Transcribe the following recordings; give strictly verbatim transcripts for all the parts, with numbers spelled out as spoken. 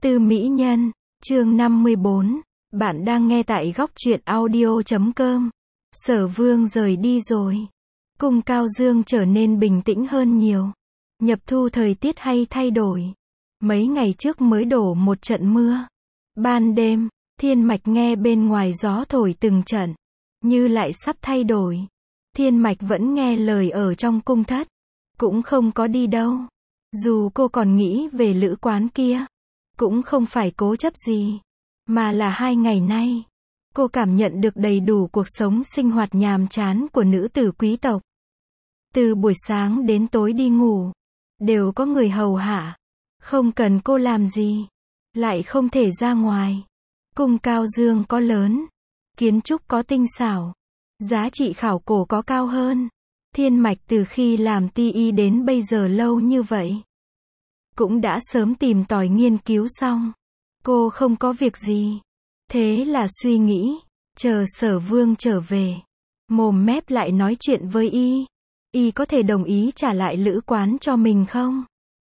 Tư mỹ nhân, chương năm mươi bốn. Bạn đang nghe tại góc truyện audio chấm com. Sở Vương rời đi rồi. Cung Cao Dương trở nên bình tĩnh hơn nhiều. Nhập thu thời tiết hay thay đổi. Mấy ngày trước mới đổ một trận mưa. Ban đêm, Thiên Mạch nghe bên ngoài gió thổi từng trận, như lại sắp thay đổi. Thiên Mạch vẫn nghe lời ở trong cung thất, cũng không có đi đâu. Dù cô còn nghĩ về lữ quán kia, cũng không phải cố chấp gì, mà là hai ngày nay, cô cảm nhận được đầy đủ cuộc sống sinh hoạt nhàm chán của nữ tử quý tộc. Từ buổi sáng đến tối đi ngủ, đều có người hầu hạ, không cần cô làm gì, lại không thể ra ngoài. Cung Cao Dương có lớn, kiến trúc có tinh xảo, giá trị khảo cổ có cao hơn. Thiên Mạch từ khi làm ti y đến bây giờ lâu như vậy, cũng đã sớm tìm tòi nghiên cứu xong. Cô không có việc gì, thế là suy nghĩ, chờ Sở Vương trở về, mồm mép lại nói chuyện với y. Y có thể đồng ý trả lại lữ quán cho mình không?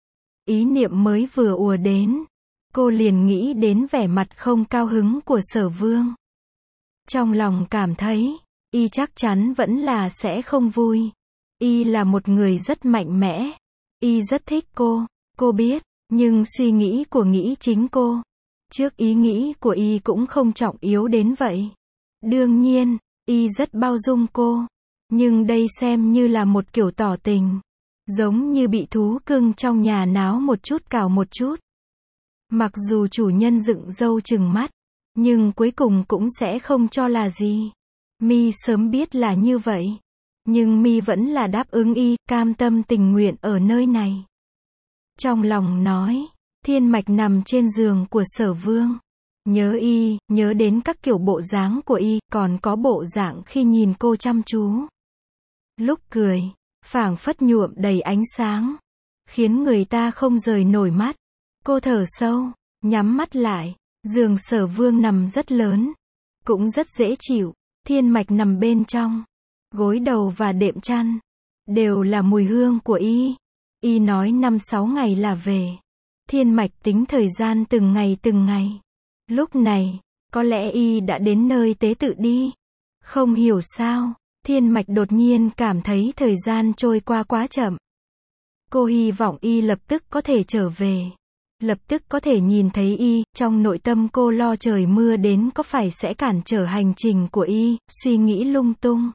Ý niệm mới vừa ùa đến, cô liền nghĩ đến vẻ mặt không cao hứng của Sở Vương. Trong lòng cảm thấy, y chắc chắn vẫn là sẽ không vui. Y là một người rất mạnh mẽ, y rất thích cô, cô biết, nhưng suy nghĩ của nghĩ chính cô. Trước ý nghĩ của y cũng không trọng yếu đến vậy. Đương nhiên, y rất bao dung cô, nhưng đây xem như là một kiểu tỏ tình, giống như bị thú cưng trong nhà náo một chút cào một chút. Mặc dù chủ nhân dựng râu trừng mắt, nhưng cuối cùng cũng sẽ không cho là gì. Mi sớm biết là như vậy, nhưng Mi vẫn là đáp ứng y, cam tâm tình nguyện ở nơi này. Trong lòng nói, Thiên Mạch nằm trên giường của Sở Vương, nhớ y, nhớ đến các kiểu bộ dáng của y, còn có bộ dạng khi nhìn cô chăm chú. Lúc cười, phảng phất nhuộm đầy ánh sáng, khiến người ta không rời nổi mắt. Cô thở sâu, nhắm mắt lại. Giường Sở Vương nằm rất lớn, cũng rất dễ chịu. Thiên Mạch nằm bên trong, gối đầu và đệm chăn đều là mùi hương của y. Y nói năm sáu ngày là về. Thiên Mạch tính thời gian từng ngày từng ngày. Lúc này, có lẽ y đã đến nơi tế tự đi. Không hiểu sao, Thiên Mạch đột nhiên cảm thấy thời gian trôi qua quá chậm. Cô hy vọng y lập tức có thể trở về, lập tức có thể nhìn thấy y. Trong nội tâm cô lo trời mưa đến có phải sẽ cản trở hành trình của y, suy nghĩ lung tung.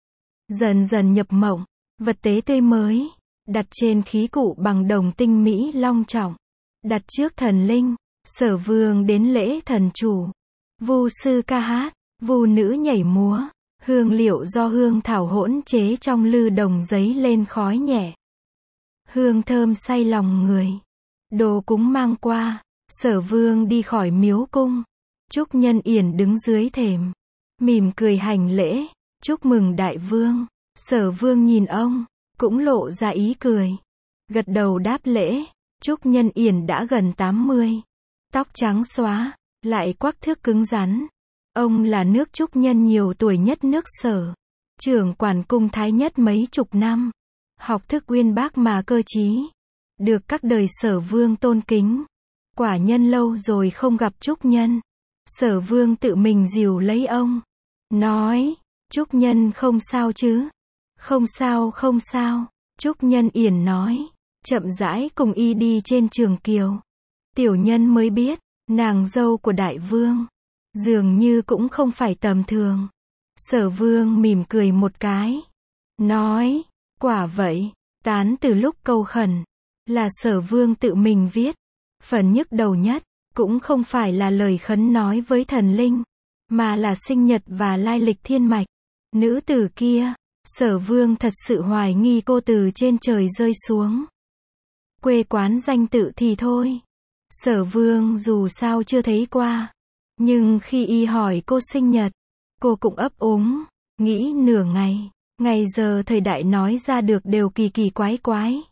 Dần dần nhập mộng, vật tế tươi mới, đặt trên khí cụ bằng đồng tinh mỹ long trọng, đặt trước thần linh. Sở Vương đến lễ thần chủ, vu sư ca hát, vu nữ nhảy múa, hương liệu do hương thảo hỗn chế trong lư đồng giấy lên khói nhẹ, hương thơm say lòng người. Đồ cúng mang qua, Sở Vương đi khỏi miếu cung. Trúc Nhân Yển đứng dưới thềm, mỉm cười hành lễ, chúc mừng đại vương. Sở Vương nhìn ông, cũng lộ ra ý cười, gật đầu đáp lễ. Trúc Nhân Yển đã gần tám mươi, tóc trắng xóa, lại quắc thước cứng rắn. Ông là nước Trúc Nhân nhiều tuổi nhất nước Sở, trưởng quản cung thái nhất mấy chục năm, học thức uyên bác mà cơ trí, được các đời Sở Vương tôn kính. Quả nhân lâu rồi không gặp Trúc Nhân. Sở Vương tự mình dìu lấy ông, nói, Trúc Nhân không sao chứ? Không sao không sao, Trúc Nhân Yển nói, chậm rãi cùng y đi trên trường kiều. Tiểu nhân mới biết, nàng dâu của đại vương, dường như cũng không phải tầm thường. Sở Vương mỉm cười một cái, nói, quả vậy. Tán từ lúc câu khẩn, là Sở Vương tự mình viết. Phần nhức đầu nhất, cũng không phải là lời khấn nói với thần linh, mà là sinh nhật và lai lịch Thiên Mạch. Nữ tử kia, Sở Vương thật sự hoài nghi cô từ trên trời rơi xuống. Quê quán danh tự thì thôi, Sở Vương dù sao chưa thấy qua, nhưng khi y hỏi cô sinh nhật, cô cũng ấp úng, nghĩ nửa ngày. Ngày giờ thời đại nói ra được đều kỳ kỳ quái quái.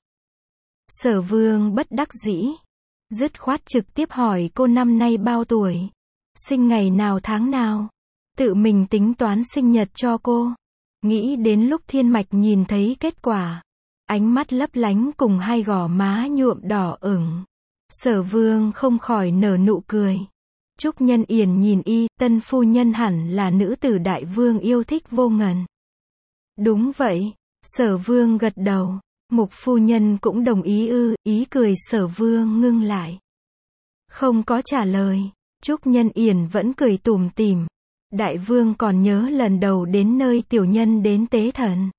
Sở Vương bất đắc dĩ, dứt khoát trực tiếp hỏi cô năm nay bao tuổi, sinh ngày nào tháng nào, tự mình tính toán sinh nhật cho cô. Nghĩ đến lúc Thiên Mạch nhìn thấy kết quả, ánh mắt lấp lánh cùng hai gò má nhuộm đỏ ửng, Sở Vương không khỏi nở nụ cười. Trúc Nhân Yển nhìn y, tân phu nhân hẳn là nữ tử đại vương yêu thích vô ngần. Đúng vậy, Sở Vương gật đầu. Mục phu nhân cũng đồng ý ư, ý cười Sở Vương ngưng lại. Không có trả lời. Trúc Nhân Yển vẫn cười tủm tỉm. Đại vương còn nhớ lần đầu đến nơi tiểu nhân đến tế thần.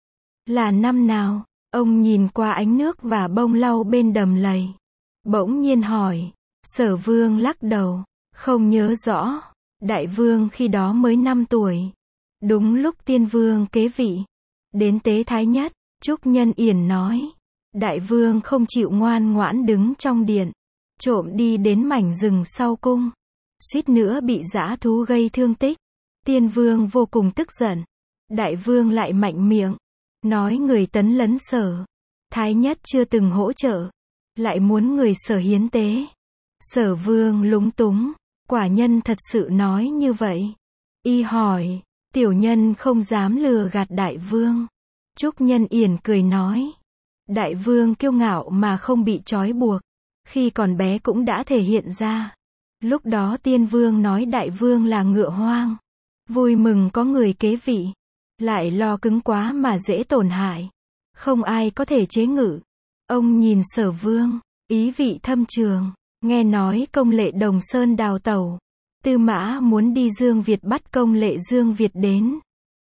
Là năm nào? Ông nhìn qua ánh nước và bông lau bên đầm lầy. Bỗng nhiên hỏi. Sở Vương lắc đầu. Không nhớ rõ. Đại vương khi đó mới năm tuổi. Đúng lúc tiên vương kế vị. Đến tế thái nhất, Trúc Nhân Yển nói. Đại vương không chịu ngoan ngoãn đứng trong điện. Trộm đi đến mảnh rừng sau cung. Suýt nữa bị dã thú gây thương tích. Tiên vương vô cùng tức giận. Đại vương lại mạnh miệng. Nói người tấn lấn Sở. Thái nhất chưa từng hỗ trợ. Lại muốn người Sở hiến tế. Sở Vương lúng túng. Quả nhân thật sự nói như vậy. Y hỏi. Tiểu nhân không dám lừa gạt đại vương. Trúc Nhân Yển cười nói. Đại vương kiêu ngạo mà không bị trói buộc. Khi còn bé cũng đã thể hiện ra. Lúc đó tiên vương nói đại vương là ngựa hoang. Vui mừng có người kế vị. Lại lo cứng quá mà dễ tổn hại. Không ai có thể chế ngự. Ông nhìn Sở Vương. Ý vị thâm trường. Nghe nói công lệ Đồng Sơn đào tẩu. Tư Mã muốn đi Dương Việt bắt công lệ Dương Việt đến.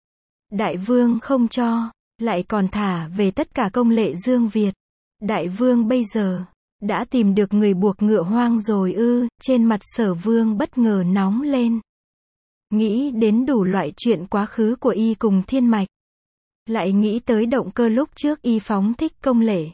Đại vương không cho. Lại còn thả về tất cả công lệ Dương Việt. Đại vương bây giờ đã tìm được người buộc ngựa hoang rồi ư? Trên mặt Sở Vương bất ngờ nóng lên. Nghĩ đến đủ loại chuyện quá khứ của y cùng Thiên Mạch. Lại nghĩ tới động cơ lúc trước y phóng thích công lệ.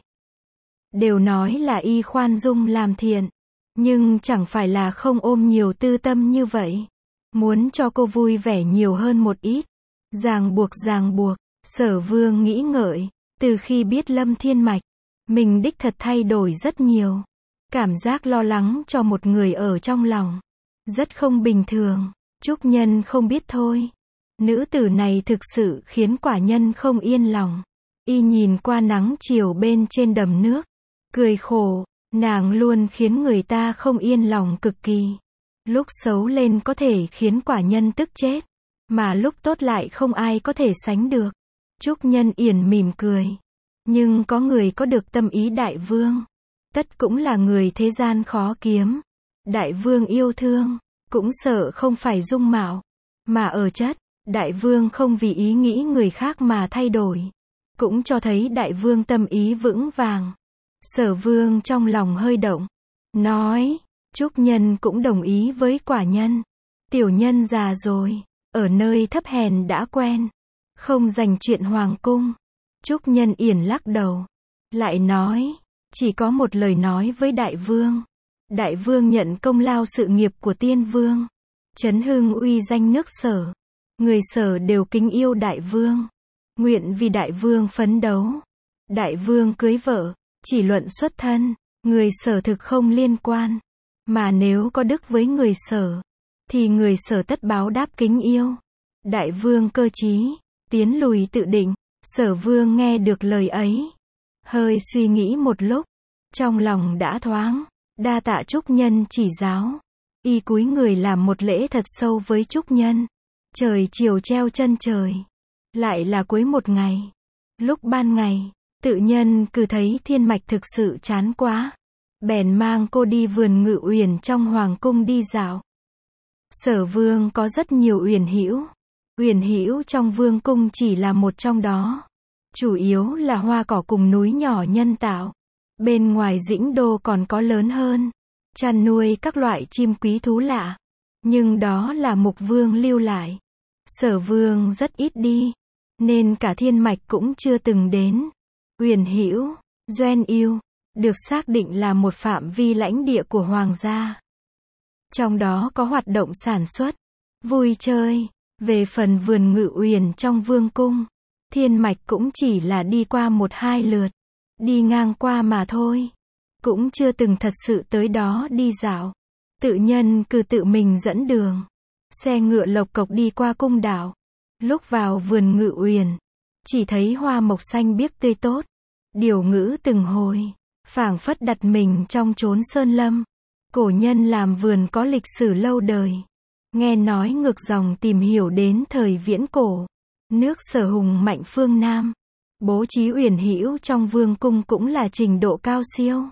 Đều nói là y khoan dung làm thiện. Nhưng chẳng phải là không ôm nhiều tư tâm như vậy. Muốn cho cô vui vẻ nhiều hơn một ít. Ràng buộc ràng buộc. Sở Vương nghĩ ngợi. Từ khi biết Lâm Thiên Mạch, mình đích thật thay đổi rất nhiều. Cảm giác lo lắng cho một người ở trong lòng. Rất không bình thường. Trúc Nhân không biết thôi. Nữ tử này thực sự khiến quả nhân không yên lòng. Y nhìn qua nắng chiều bên trên đầm nước. Cười khổ. Nàng luôn khiến người ta không yên lòng cực kỳ. Lúc xấu lên có thể khiến quả nhân tức chết. Mà lúc tốt lại không ai có thể sánh được. Trúc Nhân Yển mỉm cười. Nhưng có người có được tâm ý đại vương. Tất cũng là người thế gian khó kiếm. Đại vương yêu thương. Cũng sợ không phải dung mạo. Mà ở chất. Đại vương không vì ý nghĩ người khác mà thay đổi. Cũng cho thấy đại vương tâm ý vững vàng. Sở Vương trong lòng hơi động. Nói. Trúc Nhân cũng đồng ý với quả nhân. Tiểu nhân già rồi. Ở nơi thấp hèn đã quen. Không dành chuyện hoàng cung. Trúc Nhân Yển lắc đầu. Lại nói. Chỉ có một lời nói với đại vương. Đại vương nhận công lao sự nghiệp của tiên vương. Chấn hưng uy danh nước Sở. Người Sở đều kính yêu đại vương. Nguyện vì đại vương phấn đấu. Đại vương cưới vợ. Chỉ luận xuất thân. Người Sở thực không liên quan. Mà nếu có đức với người Sở. Thì người Sở tất báo đáp kính yêu. Đại vương cơ trí. Tiến lùi tự định. Sở Vương nghe được lời ấy. Hơi suy nghĩ một lúc. Trong lòng đã thoáng. Đa tạ Trúc Nhân chỉ giáo. Y cúi người làm một lễ thật sâu với Trúc Nhân. Trời chiều treo chân trời. Lại là cuối một ngày. Lúc ban ngày. Tự nhân cứ thấy Thiên Mạch thực sự chán quá. Bèn mang cô đi vườn Ngự Uyển trong hoàng cung đi dạo. Sở Vương có rất nhiều uyển hữu. Uyển hữu trong vương cung chỉ là một trong đó. Chủ yếu là hoa cỏ cùng núi nhỏ nhân tạo. Bên ngoài dĩnh đô còn có lớn hơn. Chăn nuôi các loại chim quý thú lạ. Nhưng đó là Mục Vương lưu lại. Sở Vương rất ít đi. Nên cả Thiên Mạch cũng chưa từng đến. Uyển hữu, Doen Yêu, được xác định là một phạm vi lãnh địa của hoàng gia. Trong đó có hoạt động sản xuất, vui chơi. Về phần vườn Ngự Uyển trong vương cung, Thiên Mạch cũng chỉ là đi qua một hai lượt. Đi ngang qua mà thôi. Cũng chưa từng thật sự tới đó đi dạo. Tự nhân cứ tự mình dẫn đường. Xe ngựa lộc cộc đi qua cung đảo. Lúc vào vườn Ngự Uyển, chỉ thấy hoa mộc xanh biếc tươi tốt. Điều ngữ từng hồi. phảng phất đặt mình trong chốn sơn lâm. Cổ nhân làm vườn có lịch sử lâu đời. Nghe nói ngược dòng tìm hiểu đến thời viễn cổ. Nước Sở hùng mạnh phương Nam. Bố trí uyển hữu trong vương cung cũng là trình độ cao siêu.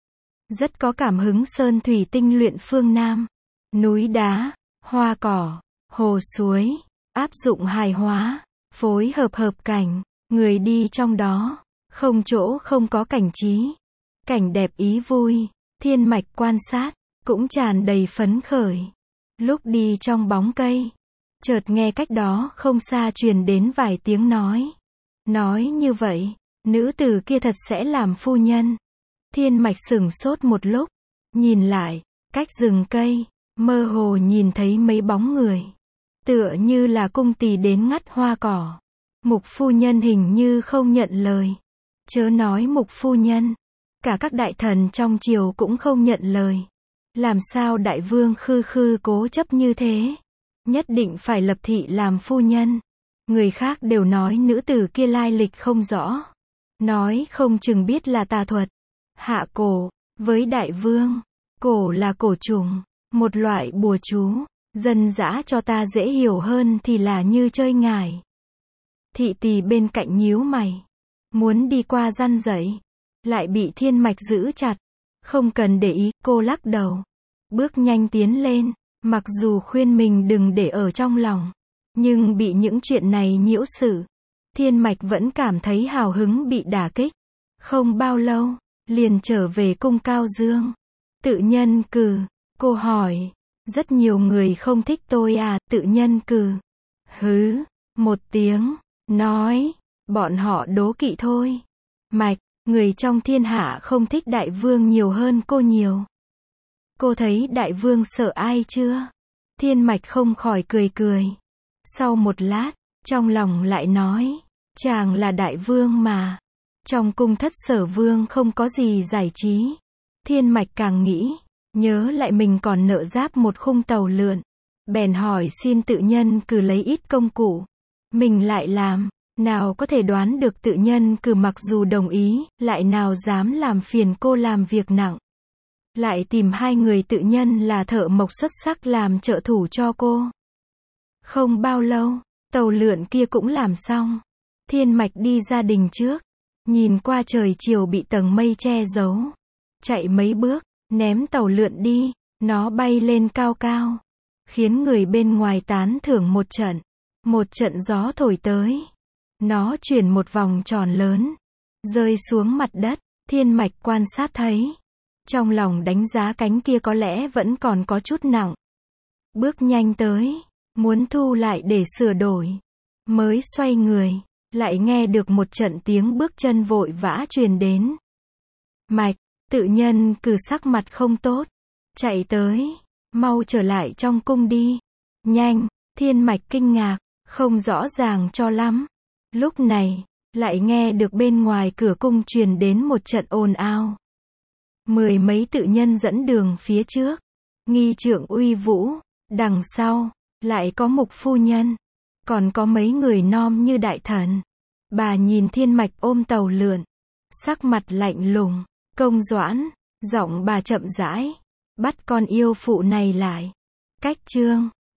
Rất có cảm hứng sơn thủy tinh luyện phương Nam. Núi đá, hoa cỏ, hồ suối, áp dụng hài hóa, phối hợp hợp cảnh, người đi trong đó, không chỗ không có cảnh trí. Cảnh đẹp ý vui, thiên mạch quan sát, cũng tràn đầy phấn khởi. Lúc đi trong bóng cây, chợt nghe cách đó không xa truyền đến vài tiếng nói. Nói như vậy, nữ tử kia thật sẽ làm phu nhân. Thiên mạch sửng sốt một lúc, nhìn lại, cách rừng cây, mơ hồ nhìn thấy mấy bóng người. Tựa như là cung tỳ đến ngắt hoa cỏ. Mục phu nhân hình như không nhận lời. Chớ nói mục phu nhân, cả các đại thần trong triều cũng không nhận lời. Làm sao đại vương khư khư cố chấp như thế? Nhất định phải lập thị làm phu nhân. Người khác đều nói nữ tử kia lai lịch không rõ. Nói không chừng biết là tà thuật. Hạ cổ, với đại vương, cổ là cổ trùng, một loại bùa chú. Dân dã cho ta dễ hiểu hơn thì là như chơi ngải. Thị tỳ bên cạnh nhíu mày, muốn đi qua răn dậy, lại bị thiên mạch giữ chặt. Không cần để ý, cô lắc đầu, bước nhanh tiến lên. Mặc dù khuyên mình đừng để ở trong lòng, nhưng bị những chuyện này nhiễu sự, thiên mạch vẫn cảm thấy hào hứng bị đả kích. Không bao lâu, liền trở về cung Cao Dương. Tự nhân cừ, cô hỏi, rất nhiều người không thích tôi à? Tự nhân cừ, hứ, một tiếng, nói, bọn họ đố kỵ thôi. Mạch, người trong thiên hạ không thích đại vương nhiều hơn cô nhiều. Cô thấy đại vương sợ ai chưa? Thiên mạch không khỏi cười cười. Sau một lát, trong lòng lại nói, chàng là đại vương mà. Trong cung thất Sở vương không có gì giải trí. Thiên mạch càng nghĩ, nhớ lại mình còn nợ giáp một khung tàu lượn. Bèn hỏi xin tự nhân cừ lấy ít công cụ. Mình lại làm, nào có thể đoán được tự nhân cừ mặc dù đồng ý, lại nào dám làm phiền cô làm việc nặng. Lại tìm hai người tự nhân là thợ mộc xuất sắc làm trợ thủ cho cô. Không bao lâu, tàu lượn kia cũng làm xong. Thiên mạch đi ra đình trước, nhìn qua trời chiều bị tầng mây che giấu. Chạy mấy bước, ném tàu lượn đi, nó bay lên cao cao. Khiến người bên ngoài tán thưởng một trận. Một trận gió thổi tới. Nó chuyển một vòng tròn lớn, rơi xuống mặt đất. Thiên mạch quan sát thấy. Trong lòng đánh giá cánh kia có lẽ vẫn còn có chút nặng. Bước nhanh tới, muốn thu lại để sửa đổi. Mới xoay người, lại nghe được một trận tiếng bước chân vội vã truyền đến. Mạch, tự nhân cừ sắc mặt không tốt. Chạy tới, mau trở lại trong cung đi. Nhanh, thiên mạch kinh ngạc, không rõ ràng cho lắm. Lúc này, lại nghe được bên ngoài cửa cung truyền đến một trận ồn ào. Mười mấy tự nhân dẫn đường phía trước, nghi trượng uy vũ, đằng sau, lại có mục phu nhân, còn có mấy người nom như đại thần. Bà nhìn thiên mạch ôm tàu lượn, sắc mặt lạnh lùng, công doãn, giọng bà chậm rãi, bắt con yêu phụ này lại. Cách chương